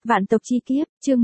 Vạn tộc chi kiếp, chương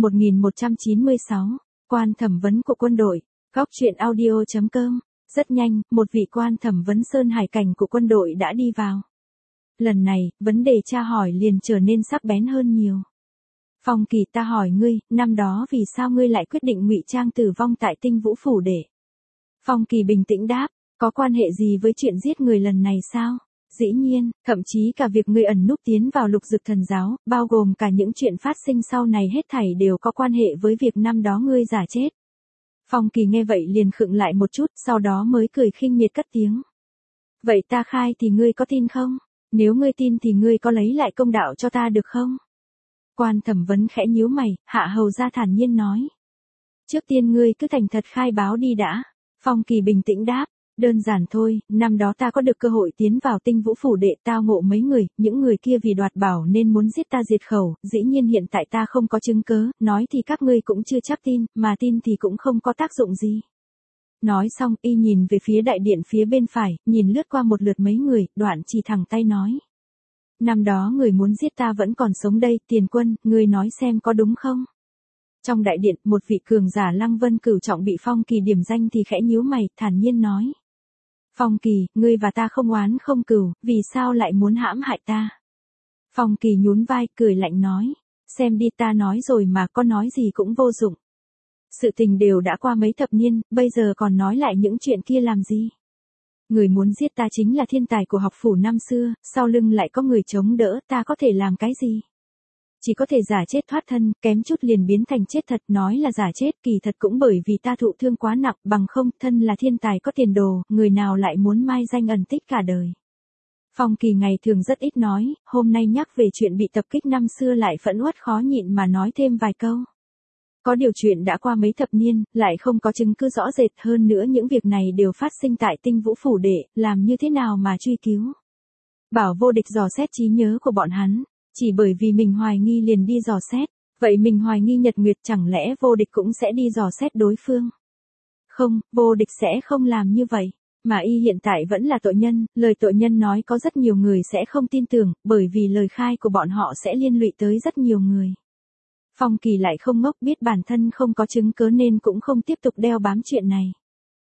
1196, quan thẩm vấn của quân đội, góc truyện audio.com, rất nhanh, một vị quan thẩm vấn Sơn Hải cảnh của quân đội đã đi vào. Lần này, vấn đề tra hỏi liền trở nên sắc bén hơn nhiều. Phong Kỳ, ta hỏi ngươi, năm đó vì sao ngươi lại quyết định ngụy trang tử vong tại Tinh Vũ Phủ để? Phong Kỳ bình tĩnh đáp, có quan hệ gì với chuyện giết người lần này sao? Dĩ nhiên, thậm chí cả việc ngươi ẩn núp tiến vào Lục Dực Thần Giáo, bao gồm cả những chuyện phát sinh sau này hết thảy đều có quan hệ với việc năm đó ngươi giả chết. Phong Kỳ nghe vậy liền khựng lại một chút, sau đó mới cười khinh miệt cất tiếng. Vậy ta khai thì ngươi có tin không? Nếu ngươi tin thì ngươi có lấy lại công đạo cho ta được không? Quan thẩm vấn khẽ nhíu mày, Hạ Hầu Gia thản nhiên nói. Trước tiên ngươi cứ thành thật khai báo đi đã. Phong Kỳ bình tĩnh đáp. Đơn giản thôi, năm đó ta có được cơ hội tiến vào Tinh Vũ Phủ để tao ngộ mấy người, những người kia vì đoạt bảo nên muốn giết ta diệt khẩu, dĩ nhiên hiện tại ta không có chứng cớ, nói thì các ngươi cũng chưa chắc tin, mà tin thì cũng không có tác dụng gì. Nói xong, y nhìn về phía đại điện phía bên phải, nhìn lướt qua một lượt mấy người, đoạn chỉ thẳng tay nói. Năm đó người muốn giết ta vẫn còn sống đây, Tiền Quân, ngươi nói xem có đúng không? Trong đại điện, một vị cường giả Lăng Vân Cửu trọng bị Phong Kỳ điểm danh thì khẽ nhíu mày, thản nhiên nói. Phong Kỳ, ngươi và ta không oán không cừu, vì sao lại muốn hãm hại ta? Phong Kỳ nhún vai, cười lạnh nói. Xem đi, ta nói rồi mà, có nói gì cũng vô dụng. Sự tình đều đã qua mấy thập niên, bây giờ còn nói lại những chuyện kia làm gì? Người muốn giết ta chính là thiên tài của học phủ năm xưa, sau lưng lại có người chống đỡ, ta có thể làm cái gì? Chỉ có thể giả chết thoát thân, kém chút liền biến thành chết thật, nói là giả chết, kỳ thật cũng bởi vì ta thụ thương quá nặng, bằng không, thân là thiên tài có tiền đồ, người nào lại muốn mai danh ẩn tích cả đời. Phong Kỳ ngày thường rất ít nói, hôm nay nhắc về chuyện bị tập kích năm xưa lại phẫn uất khó nhịn mà nói thêm vài câu. Có điều chuyện đã qua mấy thập niên, lại không có chứng cứ rõ rệt, hơn nữa những việc này đều phát sinh tại Tinh Vũ Phủ đệ, làm như thế nào mà truy cứu. Bảo Vô Địch dò xét trí nhớ của bọn hắn. Chỉ bởi vì mình hoài nghi liền đi dò xét, vậy mình hoài nghi Nhật Nguyệt chẳng lẽ Vô Địch cũng sẽ đi dò xét đối phương? Không, Vô Địch sẽ không làm như vậy, mà y hiện tại vẫn là tội nhân, lời tội nhân nói có rất nhiều người sẽ không tin tưởng, bởi vì lời khai của bọn họ sẽ liên lụy tới rất nhiều người. Phong Kỳ lại không ngốc, biết bản thân không có chứng cớ nên cũng không tiếp tục đeo bám chuyện này.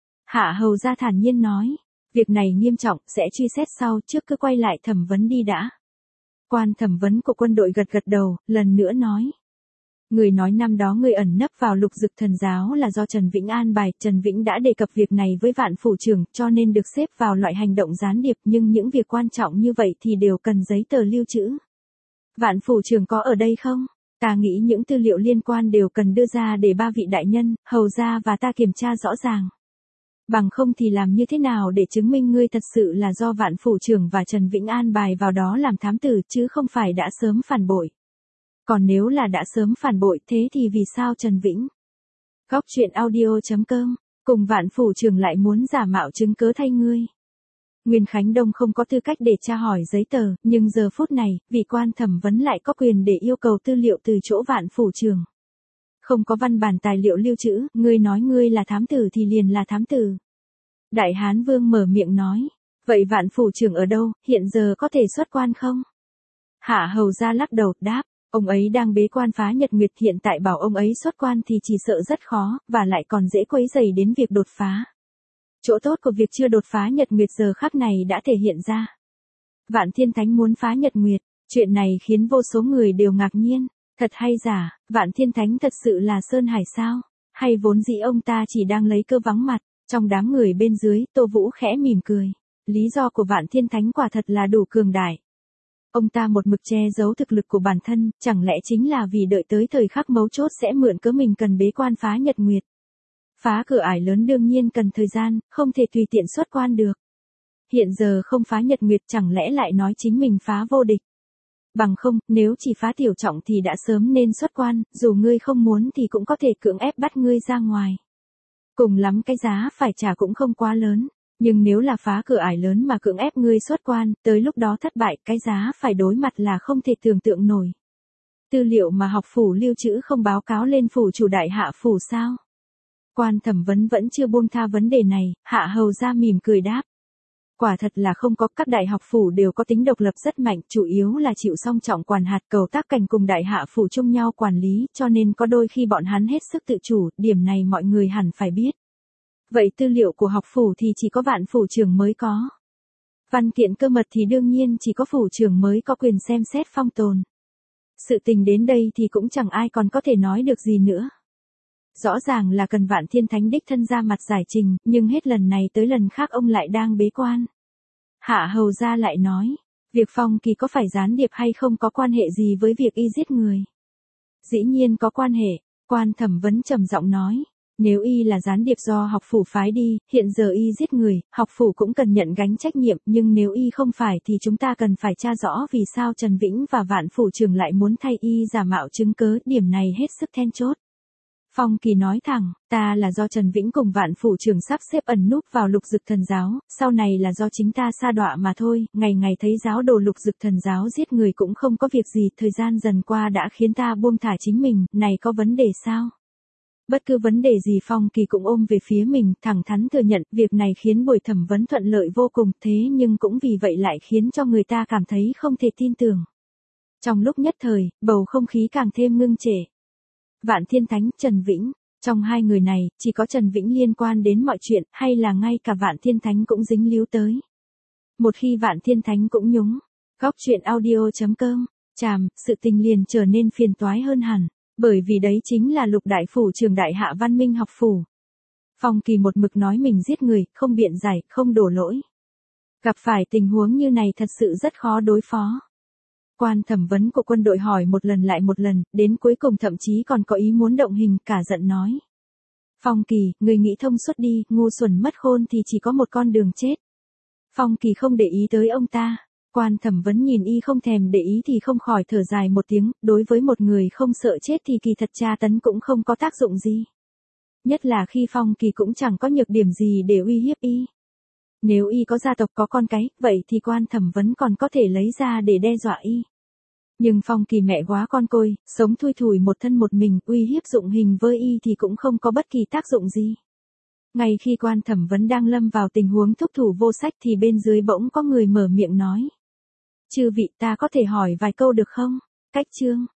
Hạ Hầu Gia thản nhiên nói, việc này nghiêm trọng, sẽ truy xét sau, trước cứ quay lại thẩm vấn đi đã. Quan thẩm vấn của quân đội gật gật đầu, lần nữa nói. Người nói năm đó người ẩn nấp vào Lục Dực Thần Giáo là do Trần Vĩnh an bài, Trần Vĩnh đã đề cập việc này với Vạn Phủ trưởng, cho nên được xếp vào loại hành động gián điệp, nhưng những việc quan trọng như vậy thì đều cần giấy tờ lưu trữ. Vạn Phủ trưởng có ở đây không? Ta nghĩ những tư liệu liên quan đều cần đưa ra để ba vị đại nhân, hầu gia và ta kiểm tra rõ ràng. Bằng không thì làm như thế nào để chứng minh ngươi thật sự là do Vạn Phủ trưởng và Trần Vĩnh an bài vào đó làm thám tử chứ không phải đã sớm phản bội. Còn nếu là đã sớm phản bội thế thì vì sao Trần Vĩnh? Góc truyện audio.com, cùng Vạn Phủ trưởng lại muốn giả mạo chứng cớ thay ngươi. Nguyên Khánh Đông không có tư cách để tra hỏi giấy tờ, nhưng giờ phút này, vị quan thẩm vấn lại có quyền để yêu cầu tư liệu từ chỗ Vạn Phủ trưởng. Không có văn bản tài liệu lưu trữ, ngươi nói ngươi là thám tử thì liền là thám tử. Đại Hán Vương mở miệng nói, vậy Vạn Phủ trưởng ở đâu, hiện giờ có thể xuất quan không? Hạ Hầu Gia lắc đầu, đáp, ông ấy đang bế quan phá Nhật Nguyệt, hiện tại bảo ông ấy xuất quan thì chỉ sợ rất khó, và lại còn dễ quấy rầy đến việc đột phá. Chỗ tốt của việc chưa đột phá Nhật Nguyệt giờ khắc này đã thể hiện ra. Vạn Thiên Thánh muốn phá Nhật Nguyệt, chuyện này khiến vô số người đều ngạc nhiên. Thật hay giả, Vạn Thiên Thánh thật sự là Sơn Hải sao? Hay vốn dĩ ông ta chỉ đang lấy cơ vắng mặt? Trong đám người bên dưới, Tô Vũ khẽ mỉm cười. Lý do của Vạn Thiên Thánh quả thật là đủ cường đại. Ông ta một mực che giấu thực lực của bản thân, chẳng lẽ chính là vì đợi tới thời khắc mấu chốt sẽ mượn cớ mình cần bế quan phá Nhật Nguyệt. Phá cửa ải lớn đương nhiên cần thời gian, không thể tùy tiện xuất quan được. Hiện giờ không phá Nhật Nguyệt chẳng lẽ lại nói chính mình phá Vô Địch. Bằng không, nếu chỉ phá tiểu trọng thì đã sớm nên xuất quan, dù ngươi không muốn thì cũng có thể cưỡng ép bắt ngươi ra ngoài. Cùng lắm cái giá phải trả cũng không quá lớn, nhưng nếu là phá cửa ải lớn mà cưỡng ép ngươi xuất quan, tới lúc đó thất bại, cái giá phải đối mặt là không thể tưởng tượng nổi. Tư liệu mà học phủ lưu trữ không báo cáo lên phủ chủ đại Hạ phủ sao? Quan thẩm vấn vẫn chưa buông tha vấn đề này, Hạ Hầu Gia mỉm cười đáp. Quả thật là không có, các đại học phủ đều có tính độc lập rất mạnh, chủ yếu là chịu song trọng quản hạt Cầu Tác Cảnh cùng đại hạ phủ chung nhau quản lý, cho nên có đôi khi bọn hắn hết sức tự chủ, điểm này mọi người hẳn phải biết. Vậy tư liệu của học phủ thì chỉ có Vạn phủ trưởng mới có. Văn kiện cơ mật thì đương nhiên chỉ có phủ trưởng mới có quyền xem xét phong tồn. Sự tình đến đây thì cũng chẳng ai còn có thể nói được gì nữa. Rõ ràng là cần Vạn Thiên Thánh đích thân ra mặt giải trình, nhưng hết lần này tới lần khác ông lại đang bế quan. Hạ hầu gia lại nói, việc Phong Kỳ có phải gián điệp hay không có quan hệ gì với việc y giết người? Dĩ nhiên có quan hệ, Quan Thẩm Vấn trầm giọng nói. Nếu y là gián điệp do học phủ phái đi, hiện giờ y giết người, học phủ cũng cần nhận gánh trách nhiệm, nhưng nếu y không phải thì chúng ta cần phải tra rõ vì sao Trần Vĩnh và Vạn phủ trưởng lại muốn thay y giả mạo chứng cớ, điểm này hết sức then chốt. Phong Kỳ nói thẳng, ta là do Trần Vĩnh cùng Vạn phủ trưởng sắp xếp ẩn núp vào Lục Dực Thần giáo, sau này là do chính ta sa đọa mà thôi, ngày ngày thấy giáo đồ Lục Dực Thần giáo giết người cũng không có việc gì, thời gian dần qua đã khiến ta buông thả chính mình, này có vấn đề sao? Bất cứ vấn đề gì Phong Kỳ cũng ôm về phía mình, thẳng thắn thừa nhận, việc này khiến buổi thẩm vấn thuận lợi vô cùng, thế nhưng cũng vì vậy lại khiến cho người ta cảm thấy không thể tin tưởng. Trong lúc nhất thời, bầu không khí càng thêm ngưng trệ. Vạn Thiên Thánh, Trần Vĩnh, trong hai người này, chỉ có Trần Vĩnh liên quan đến mọi chuyện, hay là ngay cả Vạn Thiên Thánh cũng dính líu tới. Một khi Vạn Thiên Thánh cũng nhúng, góc chuyện audio.com, chàm, sự tình liền trở nên phiền toái hơn hẳn. Bởi vì đấy chính là Lục đại phủ trưởng đại hạ Văn Minh học phủ. Phong Kỳ một mực nói mình giết người, không biện giải, không đổ lỗi. Gặp phải tình huống như này thật sự rất khó đối phó. Quan thẩm vấn của quân đội hỏi một lần lại một lần, đến cuối cùng thậm chí còn có ý muốn động hình, cả giận nói. Phong Kỳ, người nghĩ thông suốt đi, ngu xuẩn mất khôn thì chỉ có một con đường chết. Phong Kỳ không để ý tới ông ta. Quan thẩm vấn nhìn y không thèm để ý thì không khỏi thở dài một tiếng, đối với một người không sợ chết thì kỳ thật tra tấn cũng không có tác dụng gì. Nhất là khi Phong Kỳ cũng chẳng có nhược điểm gì để uy hiếp y. Nếu y có gia tộc có con cái, vậy thì quan thẩm vấn còn có thể lấy ra để đe dọa y. Nhưng Phong Kỳ mẹ quá con côi, sống thui thủi một thân một mình, uy hiếp dụng hình với y thì cũng không có bất kỳ tác dụng gì. Ngay khi quan thẩm vấn đang lâm vào tình huống thúc thủ vô sách thì bên dưới bỗng có người mở miệng nói. Chư vị, ta có thể hỏi vài câu được không? Cách chương.